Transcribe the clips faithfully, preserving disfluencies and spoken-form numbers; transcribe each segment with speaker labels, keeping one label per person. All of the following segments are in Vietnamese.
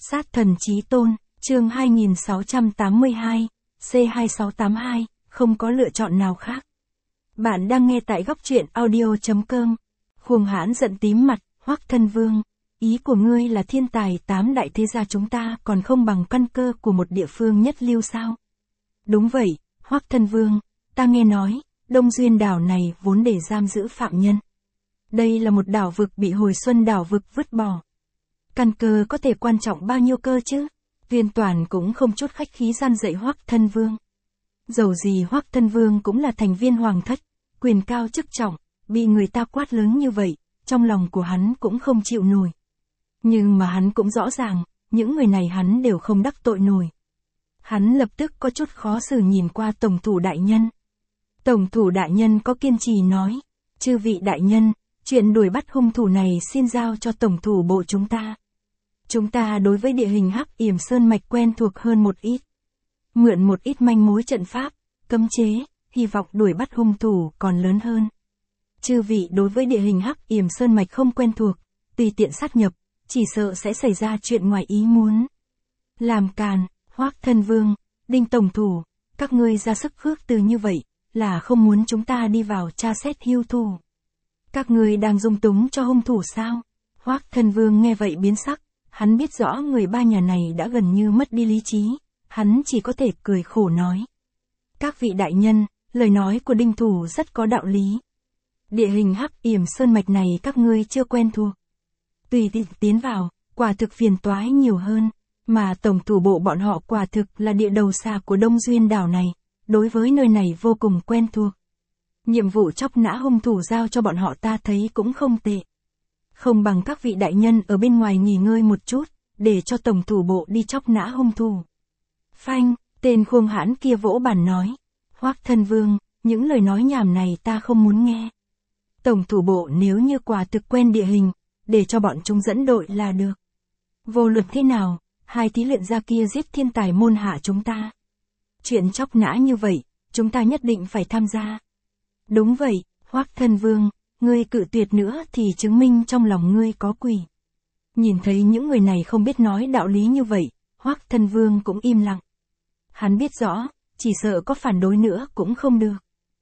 Speaker 1: Sát thần chí tôn, chương hai nghìn sáu trăm tám mươi hai, C hai sáu tám hai, không có lựa chọn nào khác. Bạn đang nghe tại góc truyện audio.com. Khuông Hãn giận tím mặt, Hoắc Thân Vương. Ý của ngươi là thiên tài tám đại thế gia chúng ta còn không bằng căn cơ của một địa phương nhất lưu sao? Đúng vậy, Hoắc Thân Vương, ta nghe nói, Đông Duyên đảo này vốn để giam giữ phạm nhân. Đây là một đảo vực bị hồi xuân đảo vực vứt bỏ. Căn cơ có thể quan trọng bao nhiêu cơ chứ? Viên Toàn cũng không chút khách khí gian dạy Hoắc Thân Vương. Dầu gì Hoắc Thân Vương cũng là thành viên hoàng thất, quyền cao chức trọng, bị người ta quát lớn như vậy, trong lòng của hắn cũng không chịu nổi. Nhưng mà hắn cũng rõ ràng, những người này hắn đều không đắc tội nổi. Hắn lập tức có chút khó xử nhìn qua Tổng thủ đại nhân. Tổng thủ đại nhân có kiên trì nói, chư vị đại nhân, chuyện đuổi bắt hung thủ này xin giao cho Tổng thủ bộ chúng ta. Chúng ta đối với địa hình Hắc Yểm Sơn Mạch quen thuộc hơn một ít. Mượn một ít manh mối trận pháp, cấm chế, hy vọng đuổi bắt hung thủ còn lớn hơn. Chư vị đối với địa hình Hắc Yểm Sơn Mạch không quen thuộc, tùy tiện sát nhập, chỉ sợ sẽ xảy ra chuyện ngoài ý muốn. Làm càn, Hoắc Thân Vương, Đinh Tổng thủ, các ngươi ra sức khước từ như vậy, là không muốn chúng ta đi vào tra xét hưu thủ. Các ngươi đang dung túng cho hung thủ sao? Hoắc Thân Vương nghe vậy biến sắc, hắn biết rõ người ba nhà này đã gần như mất đi lý trí, hắn chỉ có thể cười khổ nói. Các vị đại nhân, lời nói của Đinh thủ rất có đạo lý. Địa hình Hắc Yểm Sơn Mạch này các ngươi chưa quen thuộc. Tùy tiện tiến vào, quả thực phiền toái nhiều hơn, mà tổng thủ bộ bọn họ quả thực là địa đầu xa của Đông Duyên đảo này, đối với nơi này vô cùng quen thuộc. Nhiệm vụ chóc nã hung thủ giao cho bọn họ ta thấy cũng không tệ. Không bằng các vị đại nhân ở bên ngoài nghỉ ngơi một chút, để cho tổng thủ bộ đi chóc nã hung thủ. Phanh, tên Khuông Hãn kia vỗ bàn nói, Hoắc Thân Vương, những lời nói nhảm này ta không muốn nghe. Tổng thủ bộ nếu như quả thực quen địa hình, để cho bọn chúng dẫn đội là được. Vô luận thế nào, hai thí luyện gia kia giết thiên tài môn hạ chúng ta. Chuyện chóc nã như vậy, chúng ta nhất định phải tham gia. Đúng vậy, Hoắc Thân Vương, ngươi cự tuyệt nữa thì chứng minh trong lòng ngươi có quỷ. Nhìn thấy những người này không biết nói đạo lý như vậy, Hoắc Thân Vương cũng im lặng. Hắn biết rõ, chỉ sợ có phản đối nữa cũng không được.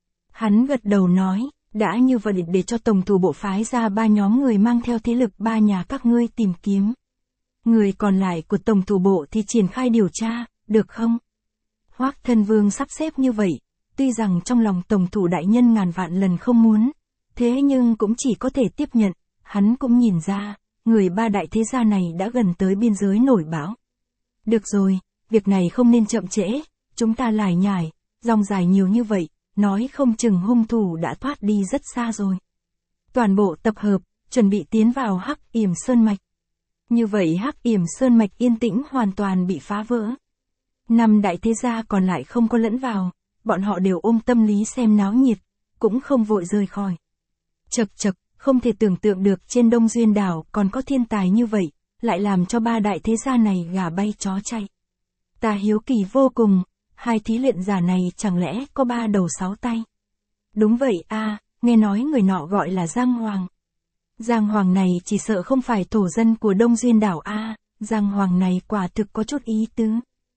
Speaker 1: Hắn gật đầu nói, đã như vậy để cho tổng thủ bộ phái ra ba nhóm người mang theo thế lực ba nhà các ngươi tìm kiếm. Người còn lại của tổng thủ bộ thì triển khai điều tra, được không? Hoắc Thân Vương sắp xếp như vậy, tuy rằng trong lòng tổng thủ đại nhân ngàn vạn lần không muốn, thế nhưng cũng chỉ có thể tiếp nhận, hắn cũng nhìn ra, người ba đại thế gia này đã gần tới biên giới nổi bão. Được rồi, việc này không nên chậm trễ, chúng ta lải nhải, dòng dài nhiều như vậy, nói không chừng hung thủ đã thoát đi rất xa rồi. Toàn bộ tập hợp, chuẩn bị tiến vào Hắc Yểm Sơn Mạch. Như vậy Hắc Yểm Sơn Mạch yên tĩnh hoàn toàn bị phá vỡ. Năm đại thế gia còn lại không có lẫn vào, bọn họ đều ôm tâm lý xem náo nhiệt, cũng không vội rời khỏi. Chật chật, không thể tưởng tượng được trên Đông Duyên đảo còn có thiên tài như vậy, lại làm cho ba đại thế gia này gà bay chó chạy. Ta hiếu kỳ vô cùng, hai thí luyện giả này chẳng lẽ có ba đầu sáu tay? Đúng vậy a, à, nghe nói người nọ gọi là Giang Hoàng. Giang Hoàng này chỉ sợ không phải thổ dân của Đông Duyên đảo a, à, Giang Hoàng này quả thực có chút ý tứ.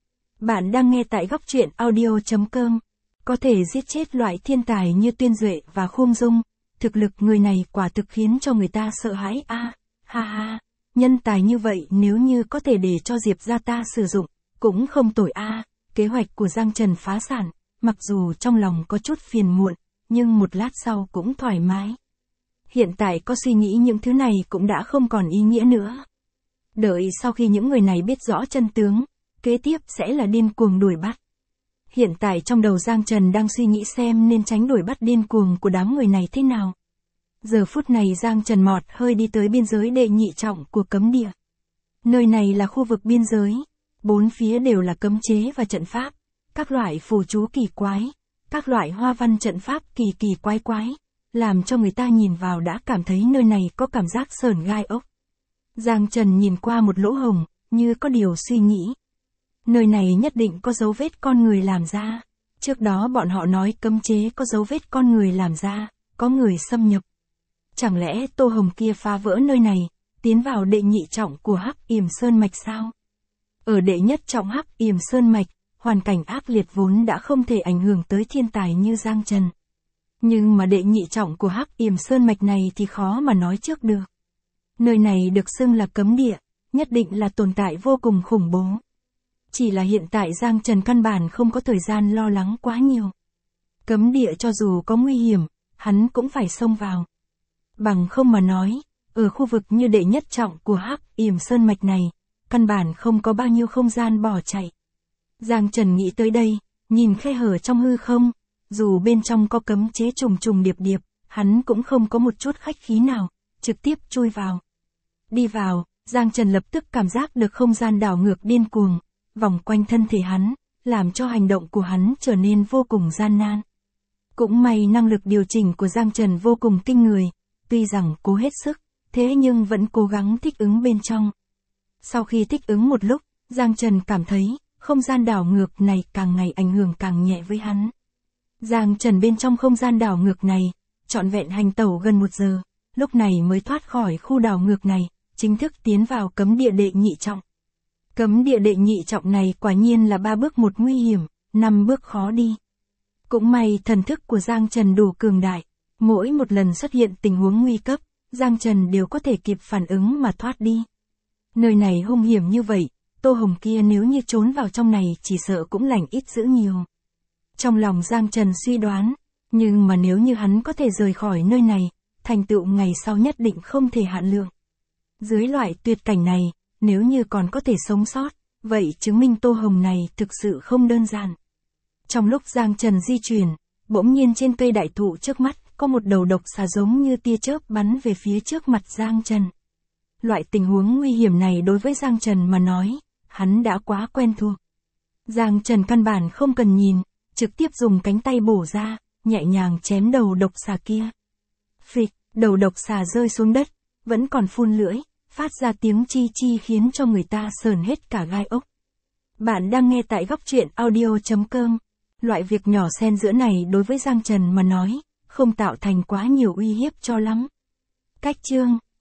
Speaker 1: Bạn đang nghe tại góc truyện audio.com. Có thể giết chết loại thiên tài như Tuyên Duệ và Khuông Dung, thực lực người này quả thực khiến cho người ta sợ hãi a, à, ha ha, nhân tài như vậy nếu như có thể để cho Diệp gia ta sử dụng, cũng không tồi a. À. Kế hoạch của Giang Trần phá sản, mặc dù trong lòng có chút phiền muộn, nhưng một lát sau cũng thoải mái. Hiện tại có suy nghĩ những thứ này cũng đã không còn ý nghĩa nữa. Đợi sau khi những người này biết rõ chân tướng, kế tiếp sẽ là điên cuồng đuổi bắt. Hiện tại trong đầu Giang Trần đang suy nghĩ xem nên tránh đuổi bắt điên cuồng của đám người này thế nào. Giờ phút này Giang Trần mọt hơi đi tới biên giới đệ nhị trọng của cấm địa. Nơi này là khu vực biên giới. Bốn phía đều là cấm chế và trận pháp, các loại phù chú kỳ quái, các loại hoa văn trận pháp kỳ kỳ quái quái, làm cho người ta nhìn vào đã cảm thấy nơi này có cảm giác sởn gai ốc. Giang Trần nhìn qua một lỗ hổng, như có điều suy nghĩ. Nơi này nhất định có dấu vết con người làm ra. Trước đó bọn họ nói cấm chế có dấu vết con người làm ra, có người xâm nhập. Chẳng lẽ Tô Hồng kia phá vỡ nơi này, tiến vào đệ nhị trọng của Hắc Yểm Sơn Mạch sao? Ở đệ nhất trọng Hắc Yểm Sơn Mạch, hoàn cảnh ác liệt vốn đã không thể ảnh hưởng tới thiên tài như Giang Trần. Nhưng mà đệ nhị trọng của Hắc Yểm Sơn Mạch này thì khó mà nói trước được. Nơi này được xưng là cấm địa, nhất định là tồn tại vô cùng khủng bố. Chỉ là hiện tại Giang Trần căn bản không có thời gian lo lắng quá nhiều. Cấm địa cho dù có nguy hiểm, hắn cũng phải xông vào. Bằng không mà nói, ở khu vực như đệ nhất trọng của Hắc Yểm Sơn Mạch này, căn bản không có bao nhiêu không gian bỏ chạy. Giang Trần nghĩ tới đây, nhìn khe hở trong hư không, dù bên trong có cấm chế trùng trùng điệp điệp, hắn cũng không có một chút khách khí nào, trực tiếp chui vào. Đi vào, Giang Trần lập tức cảm giác được không gian đảo ngược điên cuồng, vòng quanh thân thể hắn, làm cho hành động của hắn trở nên vô cùng gian nan. Cũng may năng lực điều chỉnh của Giang Trần vô cùng kinh người, tuy rằng cố hết sức, thế nhưng vẫn cố gắng thích ứng bên trong. Sau khi thích ứng một lúc, Giang Trần cảm thấy, không gian đảo ngược này càng ngày ảnh hưởng càng nhẹ với hắn. Giang Trần bên trong không gian đảo ngược này, trọn vẹn hành tẩu gần một giờ, lúc này mới thoát khỏi khu đảo ngược này, chính thức tiến vào cấm địa đệ nhị trọng. Cấm địa đệ nhị trọng này quả nhiên là ba bước một nguy hiểm, năm bước khó đi. Cũng may thần thức của Giang Trần đủ cường đại, mỗi một lần xuất hiện tình huống nguy cấp, Giang Trần đều có thể kịp phản ứng mà thoát đi. Nơi này hung hiểm như vậy, Tô Hồng kia nếu như trốn vào trong này chỉ sợ cũng lành ít dữ nhiều. Trong lòng Giang Trần suy đoán, nhưng mà nếu như hắn có thể rời khỏi nơi này, thành tựu ngày sau nhất định không thể hạn lượng. Dưới loại tuyệt cảnh này, nếu như còn có thể sống sót, vậy chứng minh Tô Hồng này thực sự không đơn giản. Trong lúc Giang Trần di chuyển, bỗng nhiên trên cây đại thụ trước mắt, có một đầu độc xà giống như tia chớp bắn về phía trước mặt Giang Trần. Loại tình huống nguy hiểm này đối với Giang Trần mà nói, hắn đã quá quen thuộc. Giang Trần căn bản không cần nhìn, trực tiếp dùng cánh tay bổ ra, nhẹ nhàng chém đầu độc xà kia. Phịch, đầu độc xà rơi xuống đất, vẫn còn phun lưỡi, phát ra tiếng chi chi khiến cho người ta sờn hết cả gai ốc. Bạn đang nghe tại góc truyện audio chấm com. Loại việc nhỏ xen giữa này đối với Giang Trần mà nói, không tạo thành quá nhiều uy hiếp cho lắm. Cách chương